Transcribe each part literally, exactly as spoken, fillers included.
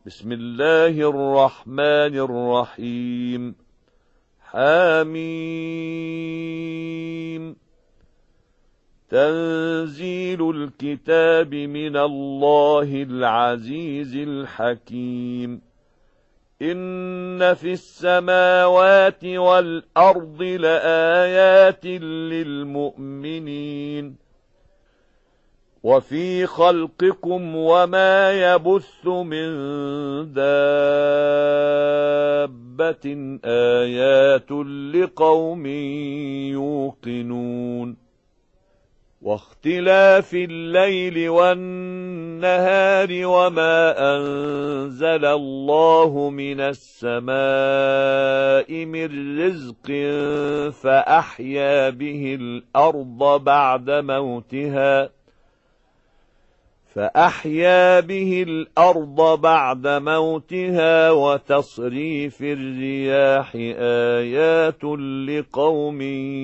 بسم الله الرحمن الرحيم. حميم. تنزيل الكتاب من الله العزيز الحكيم. إن في السماوات والأرض لآيات للمؤمنين وفي خلقكم وما يبث من دابة آيات لقوم يوقنون واختلاف الليل والنهار وما أنزل الله من السماء من رزق فأحيا به الأرض بعد موتها فأحيا به الأرض بعد موتها وتصريف الرياح آيات لقوم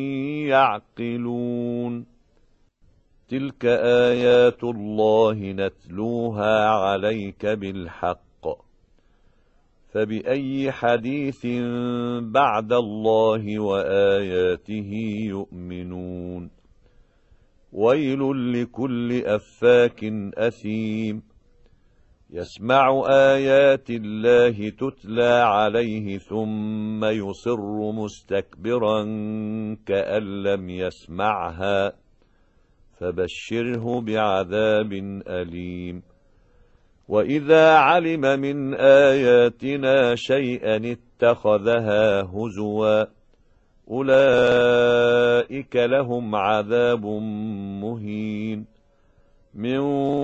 يعقلون تلك آيات الله نتلوها عليك بالحق فبأي حديث بعد الله وآياته يؤمنون ويل لكل أفاك أثيم يسمع آيات الله تتلى عليه ثم يصر مستكبرا كأن لم يسمعها فبشره بعذاب أليم وإذا علم من آياتنا شيئا اتخذها هزوا أولئك لهم عذاب مهين من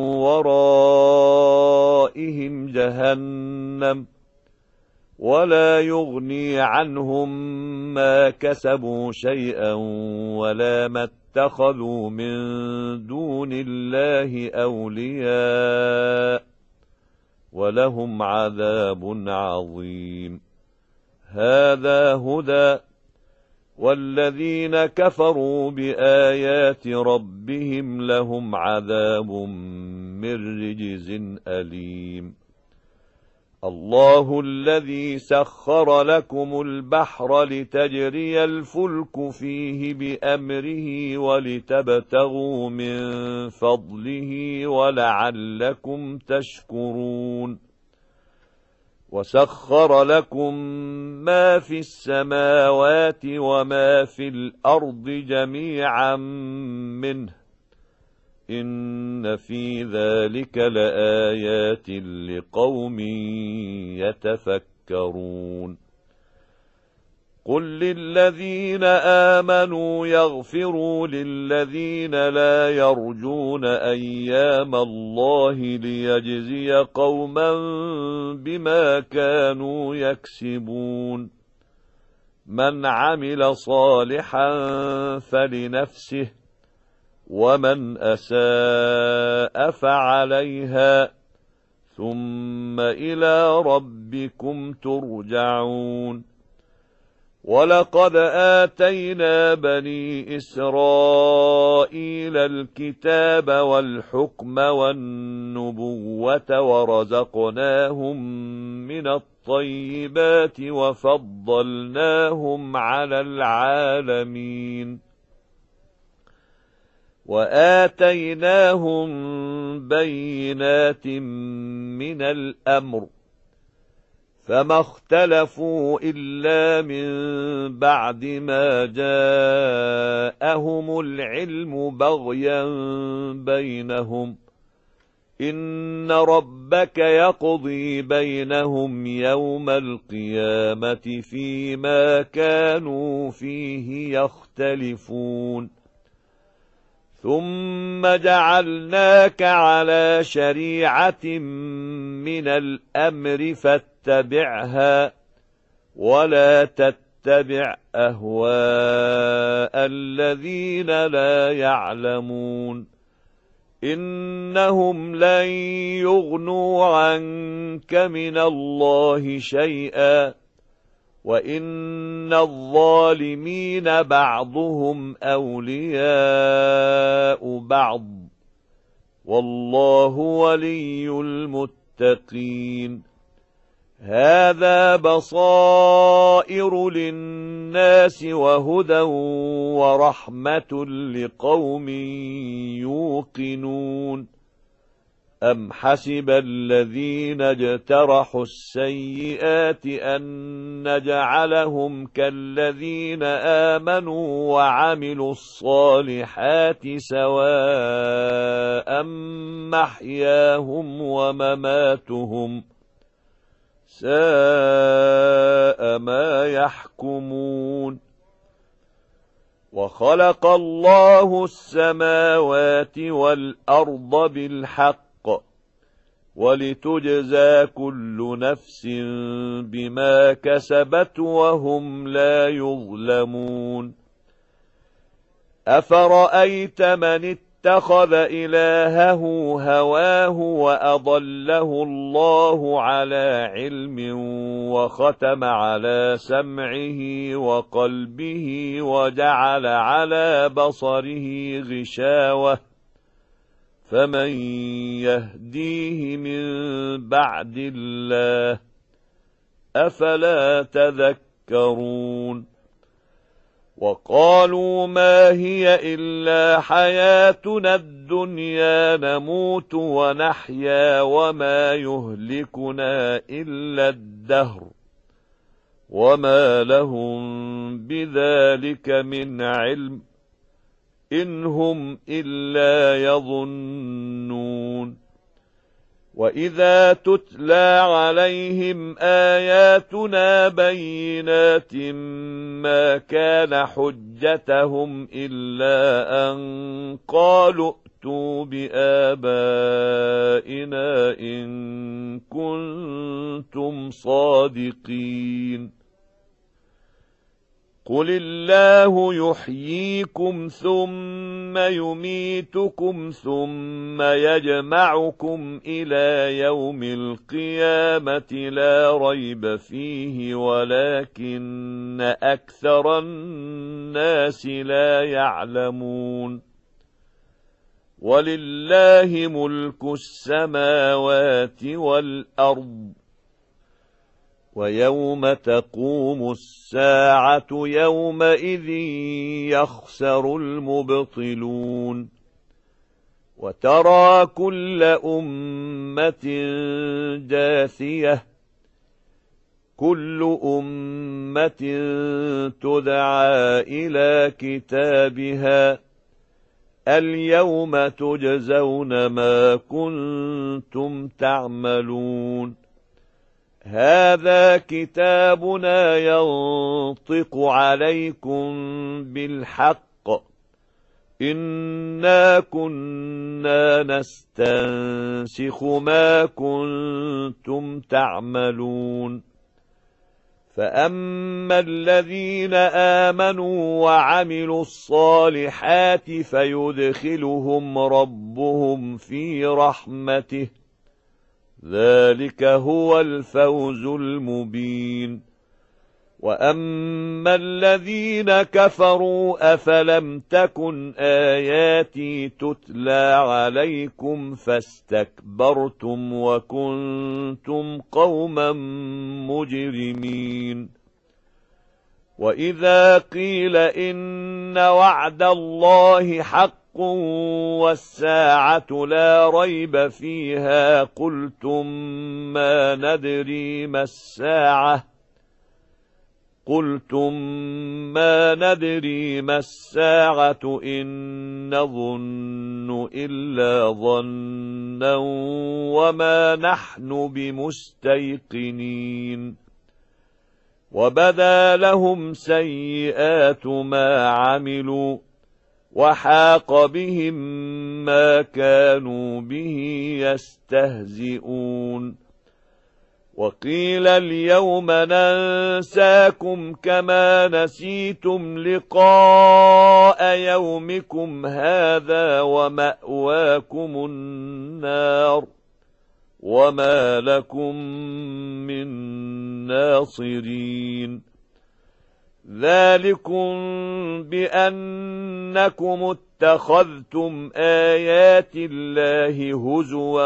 ورائهم جهنم ولا يغني عنهم ما كسبوا شيئا ولا ما اتخذوا من دون الله أولياء ولهم عذاب عظيم هذا هدى والذين كفروا بآيات ربهم لهم عذاب من رجز أليم الله الذي سخر لكم البحر لتجري الفلك فيه بأمره ولتبتغوا من فضله ولعلكم تشكرون وسخر لكم ما في السماوات وما في الأرض جميعا منه إن في ذلك لآيات لقوم يتفكرون قل للذين آمنوا يغفروا للذين لا يرجون أيام الله ليجزي قوما بما كانوا يكسبون من عمل صالحا فلنفسه ومن أساء فعليها ثم إلى ربكم ترجعون ولقد آتينا بني إسرائيل الكتاب والحكم والنبوة ورزقناهم من الطيبات وفضلناهم على العالمين وآتيناهم بينات من الأمر فما اختلفوا إلا من بعد ما جاءهم العلم بغيا بينهم إن ربك يقضي بينهم يوم القيامة فيما كانوا فيه يختلفون ثم جعلناك على شريعة من الأمر فاتبعها ولا تتبع أهواء الذين لا يعلمون إنهم لن يغنوا عنك من الله شيئا وإن الظالمين بعضهم أولياء بعض والله ولي المتقين هذا بصائر للناس وهدى ورحمة لقوم يوقنون أم حسب الذين اجترحوا السيئات أن نجعلهم كالذين آمنوا وعملوا الصالحات سواء محياهم ومماتهم ساء ما يحكمون وخلق الله السماوات والأرض بالحق ولتجزى كل نفس بما كسبت وهم لا يظلمون أفرأيت من اتخذ إلهه هواه وأضله الله على علم وختم على سمعه وقلبه وجعل على بصره غشاوة فمن يهديه من بعد الله أفلا تذكرون وقالوا ما هي إلا حياتنا الدنيا نموت ونحيا وما يهلكنا إلا الدهر وما لهم بذلك من علم إن هم إلا يظنون وإذا تتلى عليهم آياتنا بينات ما كان حجتهم إلا أن قالوا ائتوا بآبائنا إن كنتم صادقين قل الله يحييكم ثم يميتكم ثم يجمعكم إلى يوم القيامة لا ريب فيه ولكن أكثر الناس لا يعلمون ولله ملك السماوات والأرض ويوم تقوم الساعة يومئذ يخسر المبطلون وترى كل أمة جاثية كل أمة تدعى إلى كتابها اليوم تجزون ما كنتم تعملون هذا كتابنا ينطق عليكم بالحق إنا كنا نستنسخ ما كنتم تعملون فأما الذين آمنوا وعملوا الصالحات فيدخلهم ربهم في رحمته ذلك هو الفوز المبين وأما الذين كفروا أفلم تكن آياتي تتلى عليكم فاستكبرتم وكنتم قوما مجرمين وإذا قيل إن وعد الله حق والساعة لا ريب فيها قلتم ما ندري ما الساعة قلتم ما ندري ما الساعة إن نظن إلا ظنا وما نحن بمستيقنين وبدا لهم سيئات ما عملوا وحاق بهم ما كانوا به يستهزئون وقيل اليوم ننساكم كما نسيتم لقاء يومكم هذا ومأواكم النار وما لكم من ناصرين ذلكم بأنكم اتخذتم آيات الله هزوا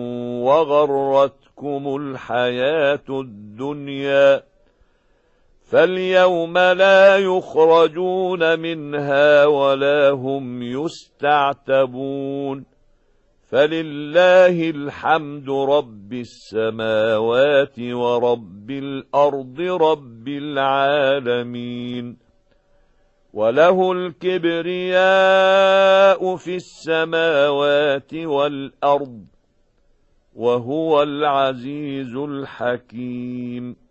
وغرتكم الحياة الدنيا فاليوم لا يخرجون منها ولا هم يستعتبون فلله الحمد رب السماوات ورب الأرض رب العالمين وله الكبرياء في السماوات والأرض وهو العزيز الحكيم